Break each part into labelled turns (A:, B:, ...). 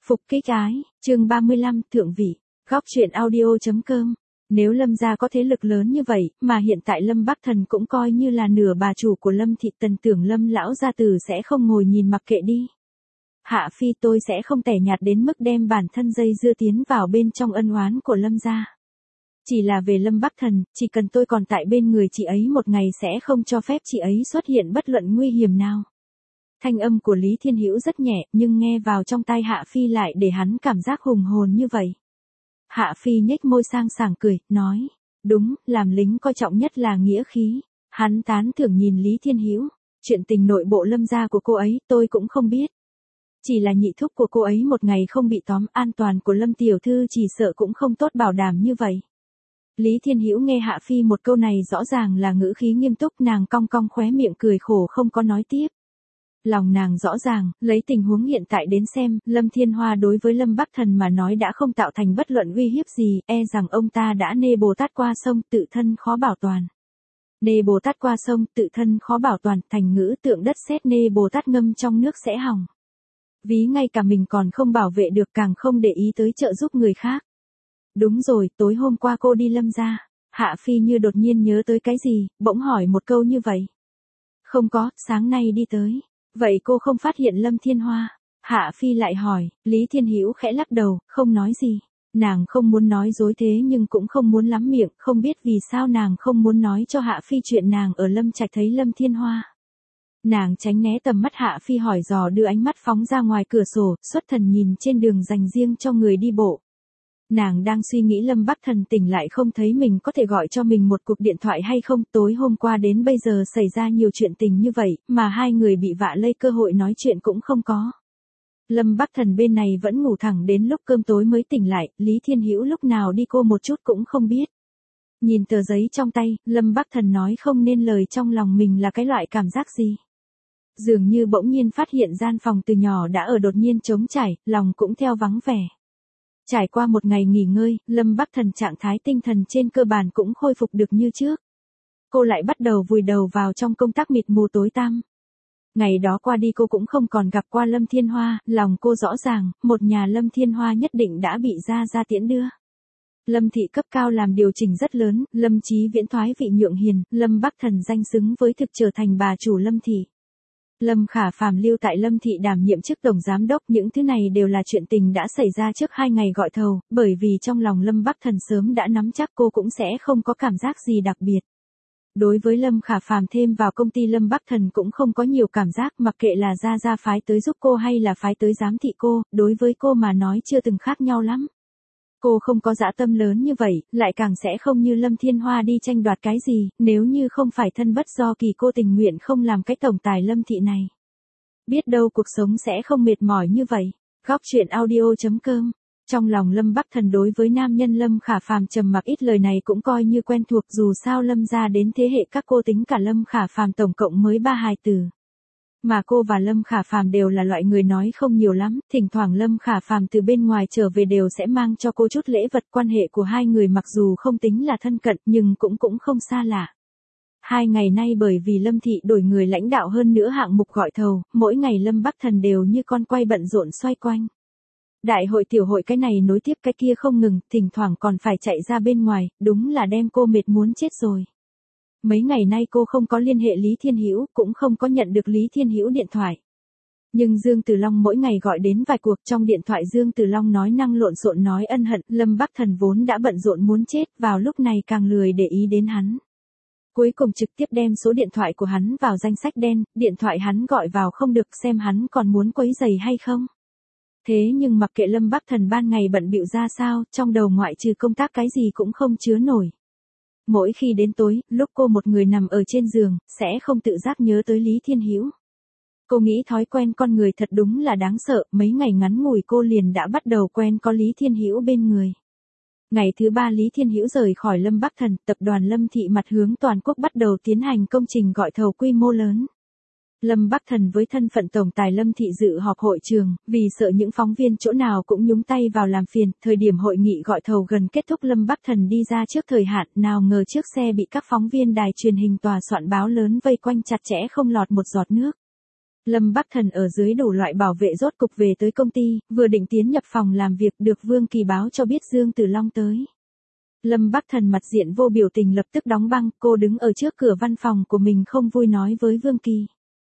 A: Phục kích ái, chương 35, thượng vị, góc truyện audio.com. Nếu Lâm gia có thế lực lớn như vậy, mà hiện tại Lâm Bắc Thần cũng coi như là nửa bà chủ của Lâm thị, tần tưởng Lâm lão gia tử sẽ không ngồi nhìn mặc kệ đi. Hạ phi, tôi sẽ không tẻ nhạt đến mức đem bản thân dây dưa tiến vào bên trong ân oán của Lâm gia. Chỉ là về Lâm Bắc Thần, chỉ cần tôi còn tại bên người chị ấy một ngày sẽ không cho phép chị ấy xuất hiện bất luận nguy hiểm nào. Thanh âm của Lý Thiên Hữu rất nhẹ, nhưng nghe vào trong tai Hạ Phi lại để hắn cảm giác hùng hồn như vậy. Hạ Phi nhếch môi sang sảng cười, nói, đúng, làm lính coi trọng nhất là nghĩa khí. Hắn tán thưởng nhìn Lý Thiên Hữu, chuyện tình nội bộ Lâm gia của cô ấy tôi cũng không biết. Chỉ là nhị thúc của cô ấy một ngày không bị tóm, an toàn của Lâm tiểu thư chỉ sợ cũng không tốt bảo đảm như vậy. Lý Thiên Hữu nghe Hạ Phi một câu này rõ ràng là ngữ khí nghiêm túc, nàng cong cong khóe miệng cười khổ không có nói tiếp. Lòng nàng rõ ràng, lấy tình huống hiện tại đến xem, Lâm Thiên Hoa đối với Lâm Bắc Thần mà nói đã không tạo thành bất luận uy hiếp gì, e rằng ông ta đã nê Bồ Tát qua sông, tự thân khó bảo toàn. Nê Bồ Tát qua sông, tự thân khó bảo toàn, thành ngữ tượng đất sét nê Bồ Tát ngâm trong nước sẽ hỏng. Ví ngay cả mình còn không bảo vệ được, càng không để ý tới trợ giúp người khác. Đúng rồi, tối hôm qua cô đi Lâm gia. Hạ Phi như đột nhiên nhớ tới cái gì, bỗng hỏi một câu như vậy. Không có, sáng nay đi tới. Vậy cô không phát hiện Lâm Thiên Hoa? Hạ Phi lại hỏi. Lý Thiên Hữu khẽ lắc đầu, không nói gì. Nàng không muốn nói dối thế nhưng cũng không muốn lắm miệng, không biết vì sao nàng không muốn nói cho Hạ Phi chuyện nàng ở Lâm Trạch thấy Lâm Thiên Hoa. Nàng tránh né tầm mắt Hạ Phi hỏi dò, đưa ánh mắt phóng ra ngoài cửa sổ, xuất thần nhìn trên đường dành riêng cho người đi bộ. Nàng đang suy nghĩ Lâm Bắc Thần tỉnh lại không thấy mình có thể gọi cho mình một cuộc điện thoại hay không. Tối hôm qua đến bây giờ xảy ra nhiều chuyện tình như vậy, mà hai người bị vạ lây cơ hội nói chuyện cũng không có. Lâm Bắc Thần bên này vẫn ngủ thẳng đến lúc cơm tối mới tỉnh lại, Lý Thiên Hữu lúc nào đi cô một chút cũng không biết. Nhìn tờ giấy trong tay, Lâm Bắc Thần nói không nên lời trong lòng mình là cái loại cảm giác gì. Dường như bỗng nhiên phát hiện gian phòng từ nhỏ đã ở đột nhiên trống trải, lòng cũng theo vắng vẻ. Trải qua một ngày nghỉ ngơi, Lâm Bắc Thần trạng thái tinh thần trên cơ bản cũng khôi phục được như trước. Cô lại bắt đầu vùi đầu vào trong công tác mịt mù tối tăm. Ngày đó qua đi cô cũng không còn gặp qua Lâm Thiên Hoa, lòng cô rõ ràng, một nhà Lâm Thiên Hoa nhất định đã bị Gia tiễn đưa. Lâm thị cấp cao làm điều chỉnh rất lớn, Lâm Chí Viễn thoái vị nhượng hiền, Lâm Bắc Thần danh xứng với thực trở thành bà chủ Lâm thị. Lâm Khả Phàm lưu tại Lâm thị đảm nhiệm chức tổng giám đốc, những thứ này đều là chuyện tình đã xảy ra trước 2 ngày gọi thầu, bởi vì trong lòng Lâm Bắc Thần sớm đã nắm chắc cô cũng sẽ không có cảm giác gì đặc biệt. Đối với Lâm Khả Phàm thêm vào công ty Lâm Bắc Thần cũng không có nhiều cảm giác, mặc kệ là Gia phái tới giúp cô hay là phái tới giám thị cô, đối với cô mà nói chưa từng khác nhau lắm. Cô không có dã tâm lớn như vậy, lại càng sẽ không như Lâm Thiên Hoa đi tranh đoạt cái gì, nếu như không phải thân bất do kỳ cô tình nguyện không làm cái tổng tài Lâm thị này. Biết đâu cuộc sống sẽ không mệt mỏi như vậy. Góc truyện audio.com. Trong lòng Lâm Bắc Thần đối với nam nhân Lâm Khả Phàm trầm mặc ít lời này cũng coi như quen thuộc, dù sao Lâm gia đến thế hệ các cô tính cả Lâm Khả Phàm tổng cộng mới 3 hài tử. Mà cô và Lâm Khả Phàm đều là loại người nói không nhiều lắm, thỉnh thoảng Lâm Khả Phàm từ bên ngoài trở về đều sẽ mang cho cô chút lễ vật, quan hệ của hai người mặc dù không tính là thân cận nhưng cũng không xa lạ. 2 ngày nay bởi vì Lâm thị đổi người lãnh đạo hơn nữa hạng mục gọi thầu, mỗi ngày Lâm Bắc Thần đều như con quay bận rộn xoay quanh. Đại hội tiểu hội cái này nối tiếp cái kia không ngừng, thỉnh thoảng còn phải chạy ra bên ngoài, đúng là đem cô mệt muốn chết rồi. Mấy ngày nay cô không có liên hệ Lý Thiên Hữu, cũng không có nhận được Lý Thiên Hữu điện thoại. Nhưng Dương Tử Long mỗi ngày gọi đến vài cuộc, trong điện thoại Dương Tử Long nói năng lộn xộn nói ân hận, Lâm Bắc Thần vốn đã bận rộn muốn chết, vào lúc này càng lười để ý đến hắn. Cuối cùng trực tiếp đem số điện thoại của hắn vào danh sách đen, điện thoại hắn gọi vào không được, xem hắn còn muốn quấy rầy hay không. Thế nhưng mặc kệ Lâm Bắc Thần ban ngày bận bịu ra sao, trong đầu ngoại trừ công tác cái gì cũng không chứa nổi. Mỗi khi đến tối, lúc cô một người nằm ở trên giường, sẽ không tự giác nhớ tới Lý Thiên Hữu. Cô nghĩ thói quen con người thật đúng là đáng sợ, mấy ngày ngắn ngủi cô liền đã bắt đầu quen có Lý Thiên Hữu bên người. Ngày thứ 3 Lý Thiên Hữu rời khỏi Lâm Bắc Thần, tập đoàn Lâm thị mặt hướng toàn quốc bắt đầu tiến hành công trình gọi thầu quy mô lớn. Lâm Bắc Thần với thân phận tổng tài Lâm thị dự họp hội trường, vì sợ những phóng viên chỗ nào cũng nhúng tay vào làm phiền, thời điểm hội nghị gọi thầu gần kết thúc Lâm Bắc Thần đi ra trước thời hạn, nào ngờ chiếc xe bị các phóng viên đài truyền hình tòa soạn báo lớn vây quanh chặt chẽ không lọt một giọt nước. Lâm Bắc Thần ở dưới đủ loại bảo vệ rốt cục về tới công ty, vừa định tiến nhập phòng làm việc được Vương Kỳ báo cho biết Dương Tử Long tới. Lâm Bắc Thần mặt diện vô biểu tình lập tức đóng băng, cô đứng ở trước cửa văn phòng của mình không vui nói với Vương Kỳ.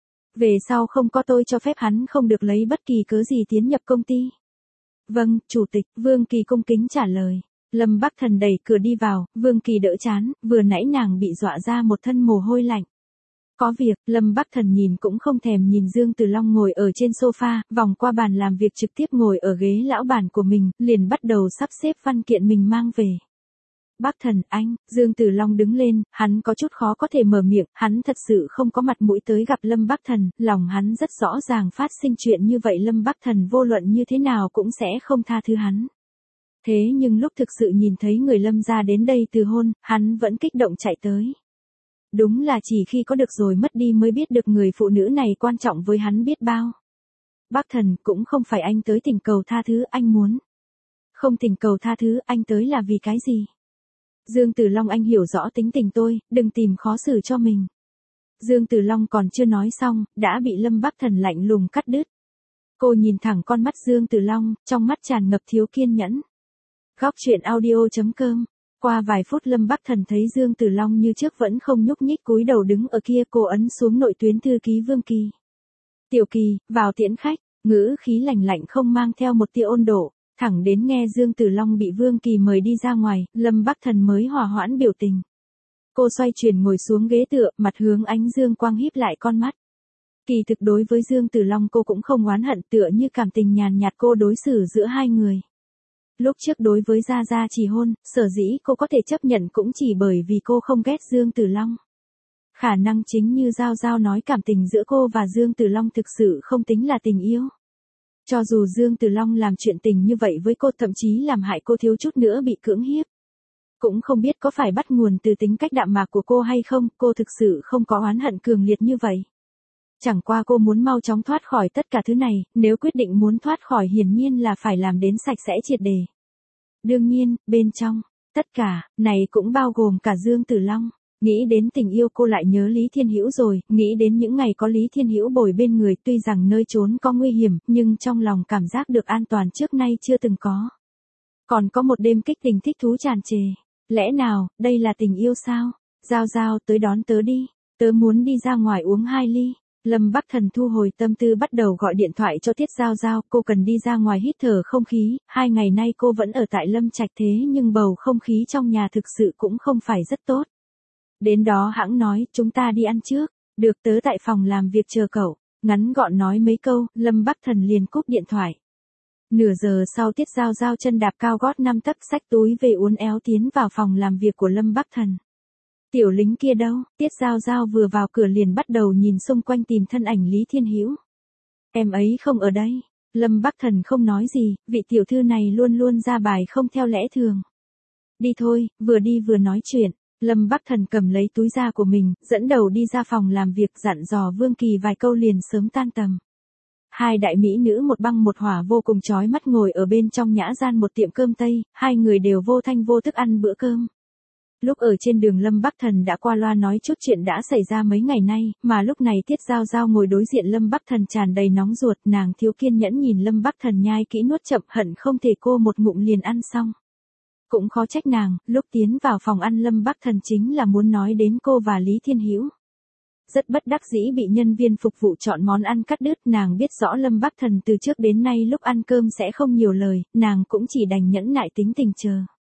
A: Về sau không có tôi cho phép hắn không được lấy bất kỳ cớ gì tiến nhập công ty. Vâng, Chủ tịch, Vương Kỳ cung kính trả lời. Lâm Bắc Thần đẩy cửa đi vào, Vương Kỳ đỡ chán, vừa nãy nàng bị dọa ra một thân mồ hôi lạnh. Có việc, Lâm Bắc Thần nhìn cũng không thèm nhìn Dương Tử Long ngồi ở trên sofa, vòng qua bàn làm việc trực tiếp ngồi ở ghế lão bản của mình, liền bắt đầu sắp xếp văn kiện mình mang về. Bắc Thần, anh, Dương Tử Long đứng lên, hắn có chút khó có thể mở miệng, hắn thật sự không có mặt mũi tới gặp Lâm Bắc Thần, lòng hắn rất rõ ràng phát sinh chuyện như vậy Lâm Bắc Thần vô luận như thế nào cũng sẽ không tha thứ hắn. Thế nhưng lúc thực sự nhìn thấy người Lâm gia đến đây từ hôn, hắn vẫn kích động chạy tới. Đúng là chỉ khi có được rồi mất đi mới biết được người phụ nữ này quan trọng với hắn biết bao. Bắc Thần, cũng không phải anh tới thỉnh cầu tha thứ, anh muốn. Không thỉnh cầu tha thứ, anh tới là vì cái gì? Dương Tử Long, anh hiểu rõ tính tình tôi, đừng tìm khó xử cho mình. Dương Tử Long còn chưa nói xong, đã bị Lâm Bắc Thần lạnh lùng cắt đứt. Cô nhìn thẳng con mắt Dương Tử Long, trong mắt tràn ngập thiếu kiên nhẫn. Góc truyện audio.com. Qua vài phút Lâm Bắc Thần thấy Dương Tử Long như trước vẫn không nhúc nhích cúi đầu đứng ở kia, cô ấn xuống nội tuyến thư ký Vương Kỳ. Tiểu Kỳ, vào tiễn khách, ngữ khí lạnh lạnh không mang theo một tia ôn độ, thẳng đến nghe Dương Tử Long bị Vương Kỳ mời đi ra ngoài, Lâm Bắc Thần mới hòa hoãn biểu tình. Cô xoay chuyển ngồi xuống ghế tựa, mặt hướng ánh dương quang híp lại con mắt. Kỳ thực đối với Dương Tử Long cô cũng không oán hận, tựa như cảm tình nhàn nhạt cô đối xử giữa hai người. Lúc trước đối với Gia Gia chỉ hôn, sở dĩ cô có thể chấp nhận cũng chỉ bởi vì cô không ghét Dương Tử Long. Khả năng chính như Giao Giao nói cảm tình giữa cô và Dương Tử Long thực sự không tính là tình yêu. Cho dù Dương Tử Long làm chuyện tình như vậy với cô, thậm chí làm hại cô thiếu chút nữa bị cưỡng hiếp. Cũng không biết có phải bắt nguồn từ tính cách đạm mạc của cô hay không, cô thực sự không có oán hận cường liệt như vậy. Chẳng qua cô muốn mau chóng thoát khỏi tất cả thứ này, nếu quyết định muốn thoát khỏi hiển nhiên là phải làm đến sạch sẽ triệt để. Đương nhiên, bên trong, tất cả, này cũng bao gồm cả Dương Tử Long. Nghĩ đến tình yêu cô lại nhớ Lý Thiên Hữu rồi, nghĩ đến những ngày có Lý Thiên Hữu bồi bên người, tuy rằng nơi trốn có nguy hiểm, nhưng trong lòng cảm giác được an toàn trước nay chưa từng có. Còn có một đêm kích tình thích thú tràn trề. Lẽ nào, đây là tình yêu sao? Giao Giao, tới đón tớ đi. Tớ muốn đi ra ngoài uống 2 ly. Lâm Bắc Thần thu hồi tâm tư bắt đầu gọi điện thoại cho Tiết Giao Giao, cô cần đi ra ngoài hít thở không khí, 2 ngày nay cô vẫn ở tại Lâm Trạch thế nhưng bầu không khí trong nhà thực sự cũng không phải rất tốt. Đến đó hãng nói, chúng ta đi ăn trước, được, tớ tại phòng làm việc chờ cậu. Ngắn gọn nói mấy câu, Lâm Bắc Thần liền cúp điện thoại. Nửa giờ sau Tiết Giao Giao chân đạp cao gót 5 tấc xách túi về uốn éo tiến vào phòng làm việc của Lâm Bắc Thần. Tiểu lính kia đâu? Tiết Giao Giao vừa vào cửa liền bắt đầu nhìn xung quanh tìm thân ảnh Lý Thiên Hữu. Em ấy không ở đây. Lâm Bắc Thần không nói gì, vị tiểu thư này luôn luôn ra bài không theo lẽ thường. Đi thôi, vừa đi vừa nói chuyện. Lâm Bắc Thần cầm lấy túi da của mình, dẫn đầu đi ra phòng làm việc, dặn dò Vương Kỳ vài câu liền sớm tan tầm. Hai đại mỹ nữ một băng một hỏa vô cùng chói mắt ngồi ở bên trong nhã gian một tiệm cơm Tây, hai người đều vô thanh vô tức ăn bữa cơm. Lúc ở trên đường Lâm Bắc Thần đã qua loa nói chút chuyện đã xảy ra mấy ngày nay, mà lúc này Tiết Giao Giao ngồi đối diện Lâm Bắc Thần tràn đầy nóng ruột, nàng thiếu kiên nhẫn nhìn Lâm Bắc Thần nhai kỹ nuốt chậm, hận không thể cô một ngụm liền ăn xong. Cũng khó trách nàng, lúc tiến vào phòng ăn Lâm Bắc Thần chính là muốn nói đến cô và Lý Thiên Hữu. Rất bất đắc dĩ bị nhân viên phục vụ chọn món ăn cắt đứt, nàng biết rõ Lâm Bắc Thần từ trước đến nay lúc ăn cơm sẽ không nhiều lời, nàng cũng chỉ đành nhẫn nại tính tình chờ.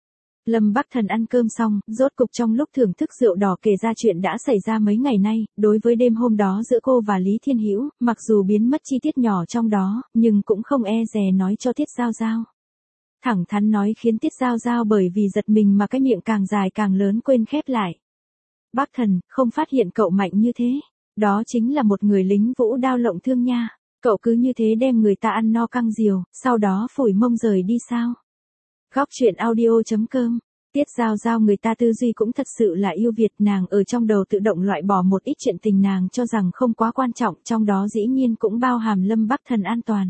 A: Lâm Bắc Thần ăn cơm xong, rốt cục trong lúc thưởng thức rượu đỏ kể ra chuyện đã xảy ra mấy ngày nay, đối với đêm hôm đó giữa cô và Lý Thiên Hữu, mặc dù biến mất chi tiết nhỏ trong đó, nhưng cũng không e dè nói cho Tiết Giao Giao. Thẳng thắn nói khiến Tiết Giao Giao bởi vì giật mình mà cái miệng càng dài càng lớn quên khép lại. Bắc Thần, không phát hiện cậu mạnh như thế. Đó chính là một người lính vũ đao lộng thương nha. Cậu cứ như thế đem người ta ăn no căng diều, sau đó phủi mông rời đi sao? Góc truyện audio.com. Tiết Giao Giao người ta tư duy cũng thật sự là yêu Việt, nàng ở trong đầu tự động loại bỏ một ít chuyện tình nàng cho rằng không quá quan trọng, trong đó dĩ nhiên cũng bao hàm Lâm Bắc Thần an toàn.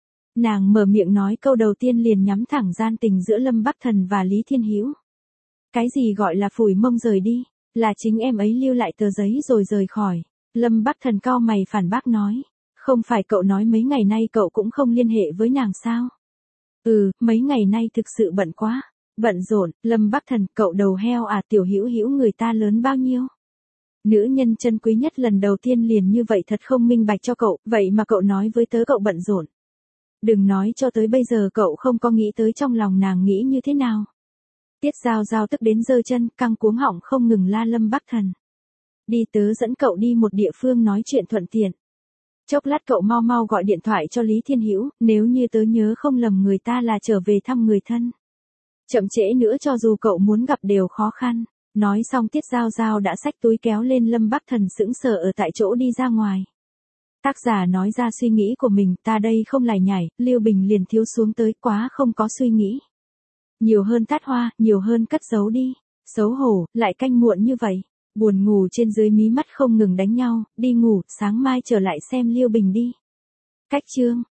A: Nàng mở miệng nói câu đầu tiên liền nhắm thẳng gian tình giữa Lâm Bắc Thần và Lý Thiên Hữu. Cái gì gọi là phủi mông rời đi? Là chính em ấy lưu lại tờ giấy rồi rời khỏi. Lâm Bắc Thần cau mày phản bác nói. Không phải cậu nói mấy ngày nay cậu cũng không liên hệ với nàng sao? Mấy ngày nay thực sự bận quá. Bận rộn, Lâm Bắc Thần, cậu đầu heo à, Tiểu Hữu Hữu người ta lớn bao nhiêu? Nữ nhân chân quý nhất lần đầu tiên liền như vậy, thật không minh bạch cho cậu, vậy mà cậu nói với tớ cậu bận rộn. Đừng nói cho tới bây giờ cậu không có nghĩ tới trong lòng nàng nghĩ như thế nào. Tiết Giao Giao tức đến giơ chân, căng cuống họng không ngừng la Lâm Bắc Thần. Đi, tớ dẫn cậu đi một địa phương nói chuyện thuận tiện. Chốc lát cậu mau mau gọi điện thoại cho Lý Thiên Hữu, nếu như tớ nhớ không lầm người ta là trở về thăm người thân. Chậm trễ nữa cho dù cậu muốn gặp đều khó khăn. Nói xong Tiết Giao Giao đã xách túi kéo lên, Lâm Bắc Thần sững sờ ở tại chỗ đi ra ngoài. Tác giả nói ra suy nghĩ của mình, ta đây không lải nhải, Lưu Bình liền thiếu xuống tới, quá không có suy nghĩ. Nhiều hơn tát hoa, nhiều hơn cất giấu đi. Xấu hổ, lại canh muộn như vậy. Buồn ngủ trên dưới mí mắt không ngừng đánh nhau, đi ngủ, sáng mai trở lại xem Lưu Bình đi. Cách chương.